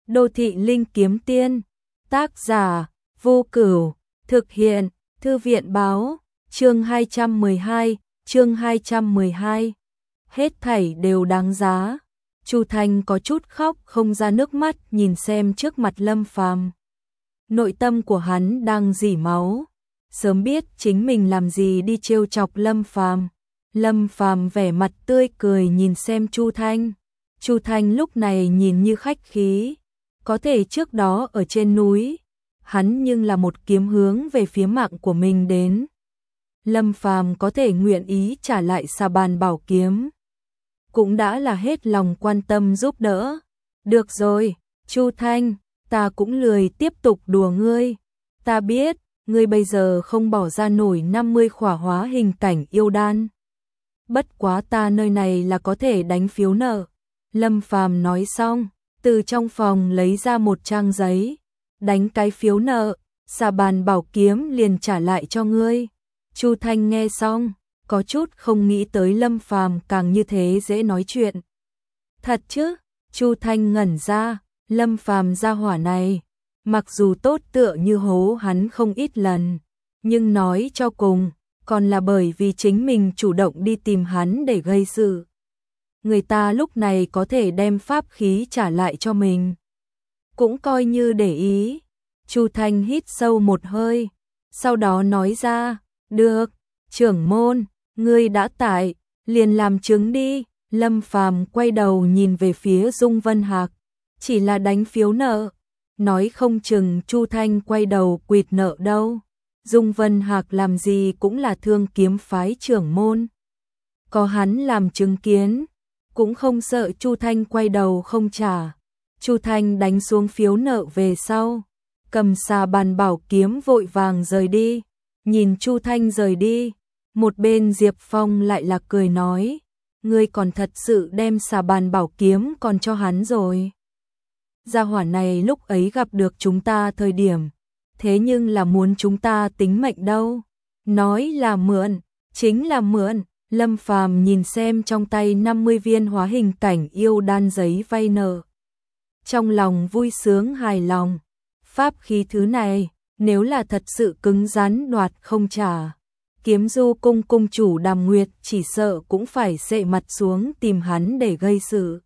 Đô thị linh kiếm tiên, tác giả, Vô Cửu, thực hiện, Thư viện báo, chương 212. Hết thảy đều đáng giá. Chu Thanh có chút khóc không ra nước mắt nhìn xem trước mặt Lâm Phàm. Nội tâm của hắn đang rỉ máu, sớm biết chính mình làm gì đi trêu chọc Lâm Phàm. Lâm Phàm vẻ mặt tươi cười nhìn xem Chu Thanh. Chu Thanh lúc này nhìn như khách khí, có thể trước đó ở trên núi, hắn nhưng là một kiếm hướng về phía mạng của mình đến. Lâm Phàm có thể nguyện ý trả lại Xà Bàn Bảo Kiếm, cũng đã là hết lòng quan tâm giúp đỡ. Được rồi, Chu Thanh, ta cũng lười tiếp tục đùa ngươi. Ta biết, ngươi bây giờ không bỏ ra nổi 50 khỏa hóa hình cảnh yêu đan. Bất quá ta nơi này là có thể đánh phiếu nợ. Lâm Phàm nói xong, từ trong phòng lấy ra một trang giấy, đánh cái phiếu nợ, Xà Bàn Bảo Kiếm liền trả lại cho ngươi. Chu Thanh nghe xong, có chút không nghĩ tới Lâm Phàm càng như thế dễ nói chuyện. Thật chứ? Chu Thanh ngẩn ra, Lâm Phàm gia hỏa này, mặc dù tốt tựa như hố hắn không ít lần, nhưng nói cho cùng, còn là bởi vì chính mình chủ động đi tìm hắn để gây sự. Người ta lúc này có thể đem pháp khí trả lại cho mình, cũng coi như để ý. Chu Thanh hít sâu một hơi, sau đó nói ra, được, trưởng môn, ngươi đã tại, liền làm chứng đi. Lâm Phàm quay đầu nhìn về phía Dung Vân Hạc, chỉ là đánh phiếu nợ, nói không chừng Chu Thanh quay đầu quỵt nợ đâu. Dung Vân Hạc làm gì cũng là Thương Kiếm phái trưởng môn, có hắn làm chứng kiến, cũng không sợ Chu Thanh quay đầu không trả. Chu Thanh đánh xuống phiếu nợ về sau, cầm Xà Bàn Bảo Kiếm vội vàng rời đi. Nhìn Chu Thanh rời đi, một bên Diệp Phong lại là cười nói, ngươi còn thật sự đem Xà Bàn Bảo Kiếm còn cho hắn rồi. Gia hỏa này lúc ấy gặp được chúng ta thời điểm, thế nhưng là muốn chúng ta tính mệnh đâu. Nói là mượn, chính là mượn. Lâm Phàm nhìn xem trong tay 50 viên hóa hình cảnh yêu đan giấy vay nợ, trong lòng vui sướng hài lòng. Pháp khí thứ này, nếu là thật sự cứng rắn đoạt không trả, Kiếm Du cung cung chủ Đàm Nguyệt chỉ sợ cũng phải xệ mặt xuống tìm hắn để gây sự.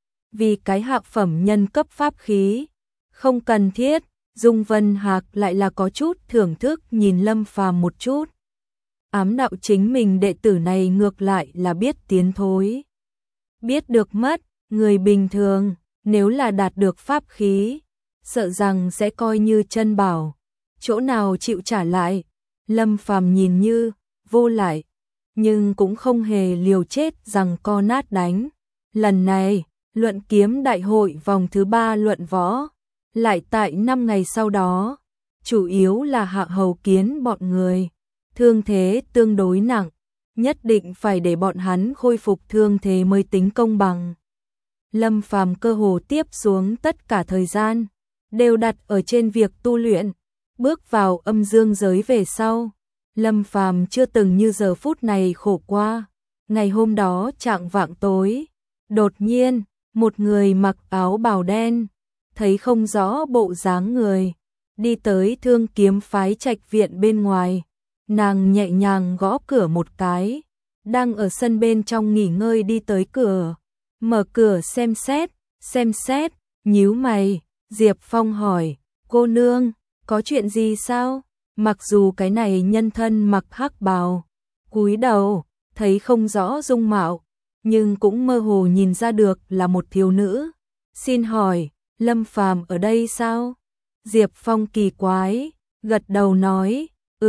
Vì cái hạ phẩm nhân cấp pháp khí, không cần thiết. Dung Vân Hạc lại là có chút thưởng thức nhìn Lâm Phàm một chút. Ám đạo chính mình đệ tử này ngược lại là biết tiến thối, biết được mất. Người bình thường, nếu là đạt được pháp khí, sợ rằng sẽ coi như chân bảo, chỗ nào chịu trả lại. Lâm Phàm nhìn như vô lại, nhưng cũng không hề liều chết rằng co nát đánh. Lần này, luận kiếm đại hội vòng thứ 3 luận võ, lại tại 5 ngày sau đó, chủ yếu là Hạ Hầu Kiến bọn người, thương thế tương đối nặng, nhất định phải để bọn hắn khôi phục thương thế mới tính công bằng. Lâm Phàm cơ hồ tiếp xuống tất cả thời gian, đều đặt ở trên việc tu luyện. Bước vào âm dương giới về sau, Lâm Phàm chưa từng như giờ phút này khổ qua. Ngày hôm đó chạng vạng tối, đột nhiên, một người mặc áo bào đen, thấy không rõ bộ dáng người, đi tới Thương Kiếm phái trạch viện bên ngoài. Nàng nhẹ nhàng gõ cửa một cái, đang ở sân bên trong nghỉ ngơi đi tới cửa, mở cửa xem xét, nhíu mày. Diệp Phong hỏi, cô nương, có chuyện gì sao? Mặc dù cái này nhân thân mặc hắc bào, cúi đầu, thấy không rõ dung mạo, nhưng cũng mơ hồ nhìn ra được là một thiếu nữ. Xin hỏi, Lâm Phàm ở đây sao? Diệp Phong kỳ quái, gật đầu nói,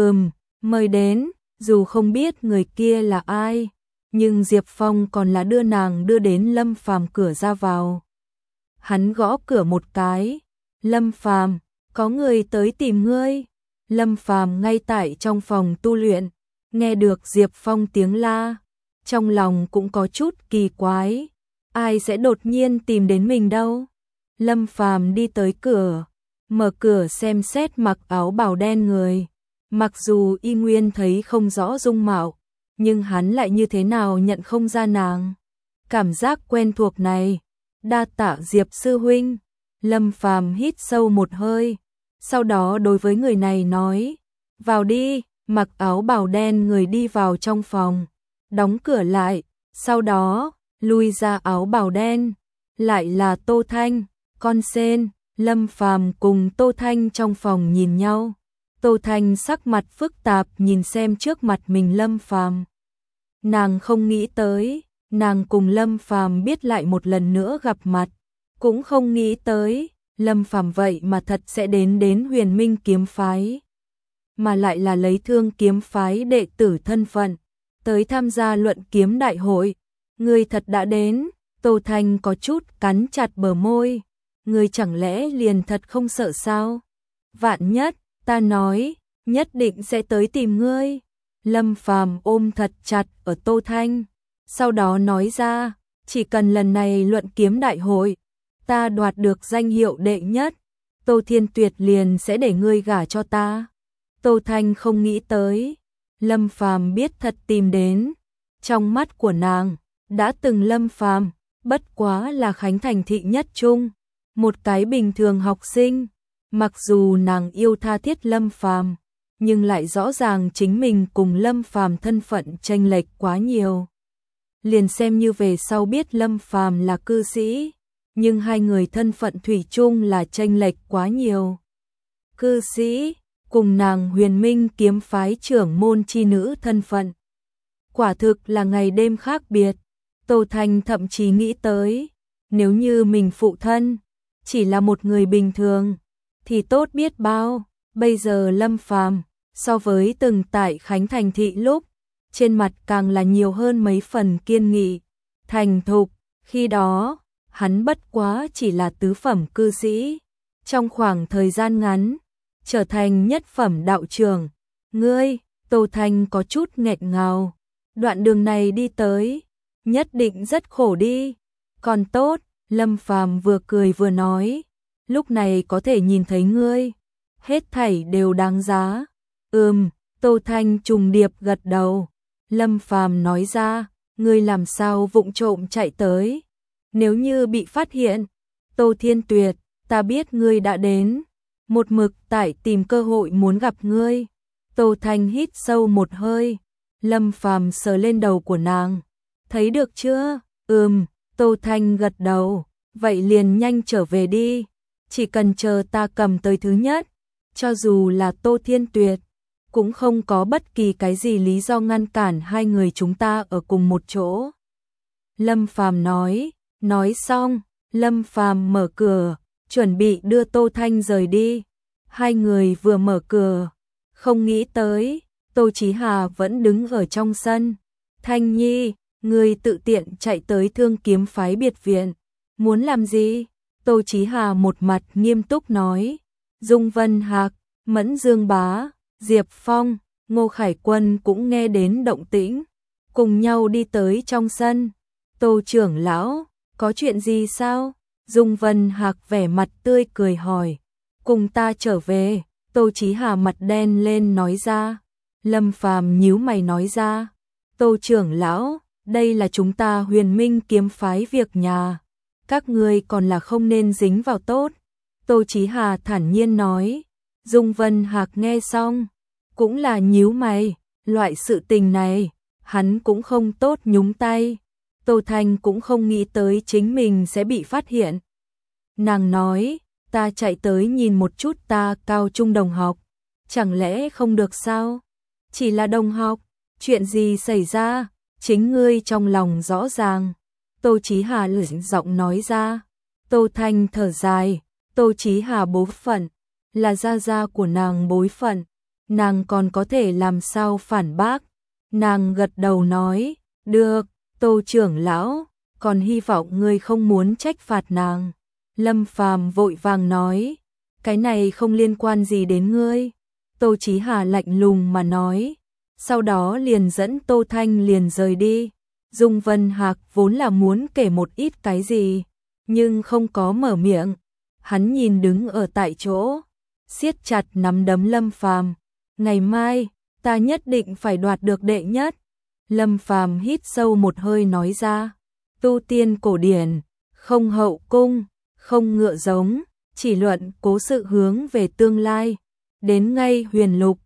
mời đến. Dù không biết người kia là ai, nhưng Diệp Phong còn là đưa nàng đưa đến Lâm Phàm cửa ra vào. Hắn gõ cửa một cái, Lâm Phàm, có người tới tìm ngươi. Lâm Phàm ngay tại trong phòng tu luyện, nghe được Diệp Phong tiếng la, trong lòng cũng có chút kỳ quái, ai sẽ đột nhiên tìm đến mình đâu. Lâm Phàm đi tới cửa, mở cửa xem xét mặc áo bào đen người. Mặc dù y nguyên thấy không rõ dung mạo, nhưng hắn lại như thế nào nhận không ra nàng. Cảm giác quen thuộc này, đa tạ Diệp sư huynh. Lâm Phàm hít sâu một hơi, sau đó đối với người này nói, vào đi, mặc áo bào đen người đi vào trong phòng, đóng cửa lại, sau đó, lui ra áo bào đen, lại là Tô Thanh, con sên. Lâm Phàm cùng Tô Thanh trong phòng nhìn nhau. Tô Thanh sắc mặt phức tạp nhìn xem trước mặt mình Lâm Phàm. Nàng không nghĩ tới, nàng cùng Lâm Phàm biết lại một lần nữa gặp mặt, cũng không nghĩ tới, Lâm Phàm vậy mà thật sẽ đến Huyền Minh kiếm phái, mà lại là lấy Thương kiếm phái đệ tử thân phận, tới tham gia luận kiếm đại hội. Người thật đã đến, Tô Thanh có chút cắn chặt bờ môi. Người chẳng lẽ liền thật không sợ sao? Vạn nhất, ta nói, nhất định sẽ tới tìm ngươi. Lâm Phàm ôm thật chặt ở Tô Thanh, sau đó nói ra, chỉ cần lần này luận kiếm đại hội, ta đoạt được danh hiệu đệ nhất, Tô Thiên Tuyệt liền sẽ để ngươi gả cho ta. Tô Thanh không nghĩ tới, Lâm Phàm biết thật tìm đến. Trong mắt của nàng, đã từng Lâm Phàm bất quá là Khánh Thành thị nhất trung, một cái bình thường học sinh. Mặc dù nàng yêu tha thiết Lâm Phàm, nhưng lại rõ ràng chính mình cùng Lâm Phàm thân phận chênh lệch quá nhiều. Liền xem như về sau biết Lâm Phàm là cư sĩ, nhưng hai người thân phận thủy chung là chênh lệch quá nhiều. Cư sĩ cùng nàng Huyền Minh kiếm phái trưởng môn chi nữ thân phận, quả thực là ngày đêm khác biệt. Tô Thanh thậm chí nghĩ tới, nếu như mình phụ thân chỉ là một người bình thường thì tốt biết bao. Bây giờ Lâm Phàm so với từng tại Khánh Thành thị lúc, trên mặt càng là nhiều hơn mấy phần kiên nghị, thành thục. Khi đó, hắn bất quá chỉ là tứ phẩm cư sĩ, trong khoảng thời gian ngắn trở thành nhất phẩm đạo trưởng. Ngươi, Tô Thanh có chút nghẹn ngào, đoạn đường này đi tới, nhất định rất khổ đi. Còn tốt, Lâm Phàm vừa cười vừa nói, lúc này có thể nhìn thấy ngươi, hết thảy đều đáng giá. Tô Thanh trùng điệp gật đầu. Lâm Phàm nói ra, ngươi làm sao vụng trộm chạy tới? Nếu như bị phát hiện, Tô Thiên Tuyệt, ta biết ngươi đã đến, một mực tại tìm cơ hội muốn gặp ngươi. Tô Thanh hít sâu một hơi, Lâm Phàm sờ lên đầu của nàng, thấy được chưa? Tô Thanh gật đầu, vậy liền nhanh trở về đi, chỉ cần chờ ta cầm tới thứ nhất, cho dù là Tô Thiên Tuyệt, cũng không có bất kỳ cái gì lý do ngăn cản hai người chúng ta ở cùng một chỗ. Lâm Phàm nói xong, Lâm Phàm mở cửa, chuẩn bị đưa Tô Thanh rời đi. Hai người vừa mở cửa, không nghĩ tới, Tô Chí Hà vẫn đứng ở trong sân. Thanh Nhi, ngươi tự tiện chạy tới Thương kiếm phái biệt viện, muốn làm gì? Tô Chí Hà một mặt nghiêm túc nói. Dung Vân Hạc, Mẫn Dương Bá, Diệp Phong, Ngô Khải Quân cũng nghe đến động tĩnh, cùng nhau đi tới trong sân. Tô trưởng lão, có chuyện gì sao? Dung Vân Hạc vẻ mặt tươi cười hỏi. Cùng ta trở về. Tô Chí Hà mặt đen lên nói ra. Lâm Phàm nhíu mày nói ra. Tô trưởng lão, đây là chúng ta Huyền Minh kiếm phái việc nhà, các ngươi còn là không nên dính vào tốt. Tô Chí Hà thản nhiên nói. Dung Vân Hạc nghe xong, cũng là nhíu mày, loại sự tình này, hắn cũng không tốt nhúng tay. Tô Thanh cũng không nghĩ tới chính mình sẽ bị phát hiện. Nàng nói, ta chạy tới nhìn một chút ta cao trung đồng học, chẳng lẽ không được sao? Chỉ là đồng học, chuyện gì xảy ra, chính ngươi trong lòng rõ ràng. Tô Chí Hà lưỡng giọng nói ra. Tô Thanh thở dài, Tô Chí Hà bối phận, là gia gia của nàng bối phận, nàng còn có thể làm sao phản bác. Nàng gật đầu nói, được, Tô trưởng lão, còn hy vọng ngươi không muốn trách phạt nàng. Lâm Phàm vội vàng nói, cái này không liên quan gì đến ngươi. Tô Chí Hà lạnh lùng mà nói, sau đó liền dẫn Tô Thanh liền rời đi. Dung Vân Hạc vốn là muốn kể một ít cái gì, nhưng không có mở miệng. Hắn nhìn đứng ở tại chỗ, siết chặt nắm đấm Lâm Phàm. Ngày mai, ta nhất định phải đoạt được đệ nhất. Lâm Phàm hít sâu một hơi nói ra. Tu tiên cổ điển, không hậu cung, không ngựa giống, chỉ luận cố sự hướng về tương lai. Đến ngay huyền lục,